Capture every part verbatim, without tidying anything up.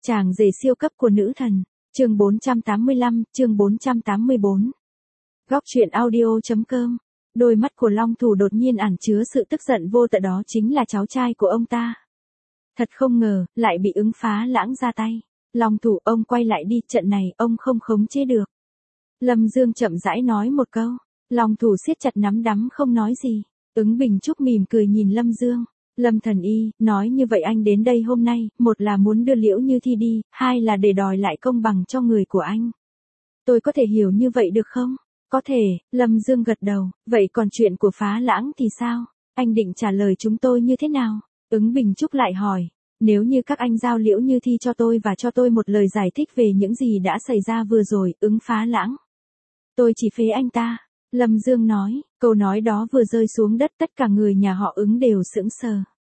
Chàng rể siêu cấp của nữ thần, chương bốn trăm tám mươi lăm, chương bốn trăm tám mươi bốn. Góc truyện audio.com. Đôi mắt của Long Thủ đột nhiên ẩn chứa sự tức giận vô tận, đó chính là cháu trai của ông ta. Thật không ngờ, lại bị Ứng Phá Lãng ra tay. Long Thủ, ông quay lại đi, trận này ông không khống chế được. Lâm Dương chậm rãi nói một câu. Long Thủ siết chặt nắm đấm không nói gì. Ứng Bình Trúc mỉm cười nhìn Lâm Dương. Lâm Thần Y, nói như vậy anh đến đây hôm nay, một là muốn đưa Liễu Như Thi đi, hai là để đòi lại công bằng cho người của anh. Tôi có thể hiểu như vậy được không? Có thể, Lâm Dương gật đầu, vậy còn chuyện của Phá Lãng thì sao? Anh định trả lời chúng tôi như thế nào? Ứng Bình Trúc lại hỏi, nếu như các anh giao Liễu Như Thi cho tôi và cho tôi một lời giải thích về những gì đã xảy ra vừa rồi, Ứng Phá Lãng. Tôi chỉ phế anh ta. Lâm Dương nói, câu nói đó vừa rơi xuống đất, tất cả người nhà họ Ứng đều sững sờ.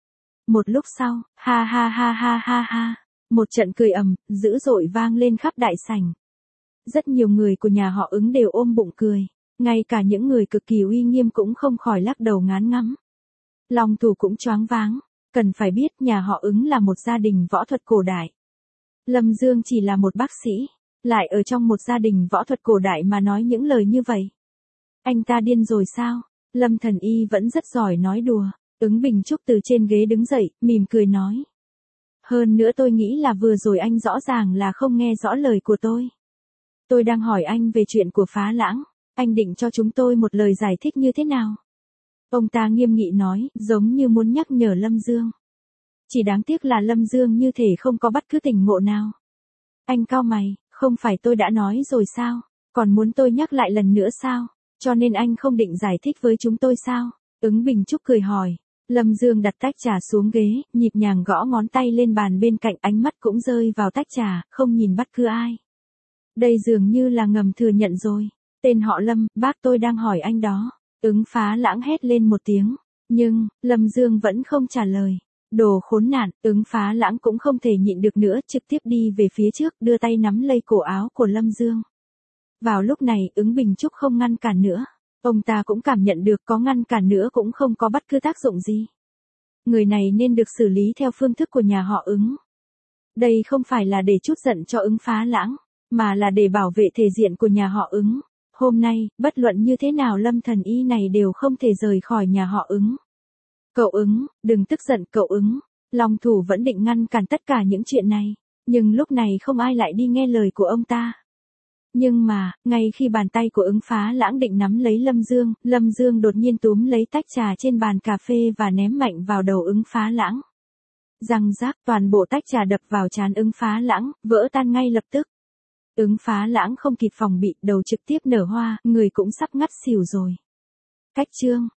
Một lúc sau, ha ha ha ha ha ha, một trận cười ầm, dữ dội vang lên khắp đại sảnh. Rất nhiều người của nhà họ Ứng đều ôm bụng cười, ngay cả những người cực kỳ uy nghiêm cũng không khỏi lắc đầu ngán ngắm. Long Thủ cũng choáng váng, cần phải biết nhà họ Ứng là một gia đình võ thuật cổ đại. Lâm Dương chỉ là một bác sĩ, lại ở trong một gia đình võ thuật cổ đại mà nói những lời như vậy. Anh ta điên rồi sao? Lâm Thần Y vẫn rất giỏi nói đùa. Ứng Bình Trúc từ trên ghế đứng dậy, mỉm cười nói. Hơn nữa tôi nghĩ là vừa rồi anh rõ ràng là không nghe rõ lời của tôi. Tôi đang hỏi anh về chuyện của Phá Lãng, anh định cho chúng tôi một lời giải thích như thế nào? Ông ta nghiêm nghị nói, giống như muốn nhắc nhở Lâm Dương. Chỉ đáng tiếc là Lâm Dương như thể không có bất cứ tỉnh ngộ nào. Anh cau mày, không phải tôi đã nói rồi sao? Còn muốn tôi nhắc lại lần nữa sao? Cho nên anh không định giải thích với chúng tôi sao? Ứng Bình Trúc cười hỏi. Lâm Dương đặt tách trà xuống ghế, nhịp nhàng gõ ngón tay lên bàn bên cạnh, ánh mắt cũng rơi vào tách trà, không nhìn bất cứ ai. Đây dường như là ngầm thừa nhận rồi. Tên họ Lâm, bác tôi đang hỏi anh đó. Ứng Phá Lãng hét lên một tiếng. Nhưng, Lâm Dương vẫn không trả lời. Đồ khốn nạn, Ứng Phá Lãng cũng không thể nhịn được nữa, trực tiếp đi về phía trước, đưa tay nắm lấy cổ áo của Lâm Dương. Vào lúc này, Ứng Bình Trúc không ngăn cản nữa. Ông ta cũng cảm nhận được có ngăn cản nữa cũng không có bất cứ tác dụng gì. Người này nên được xử lý theo phương thức của nhà họ Ứng. Đây không phải là để trút giận cho Ứng Phá Lãng, mà là để bảo vệ thể diện của nhà họ Ứng. Hôm nay, bất luận như thế nào Lâm Thần Y này đều không thể rời khỏi nhà họ Ứng. Cậu Ứng, đừng tức giận cậu Ứng. Long Thủ vẫn định ngăn cản tất cả những chuyện này, nhưng lúc này không ai lại đi nghe lời của ông ta. Nhưng mà, ngay khi bàn tay của Ứng Phá Lãng định nắm lấy Lâm Dương, Lâm Dương đột nhiên túm lấy tách trà trên bàn cà phê và ném mạnh vào đầu Ứng Phá Lãng. Răng rác, toàn bộ tách trà đập vào trán Ứng Phá Lãng, vỡ tan ngay lập tức. Ứng Phá Lãng không kịp phòng bị, đầu trực tiếp nở hoa, người cũng sắp ngất xỉu rồi. Cách chương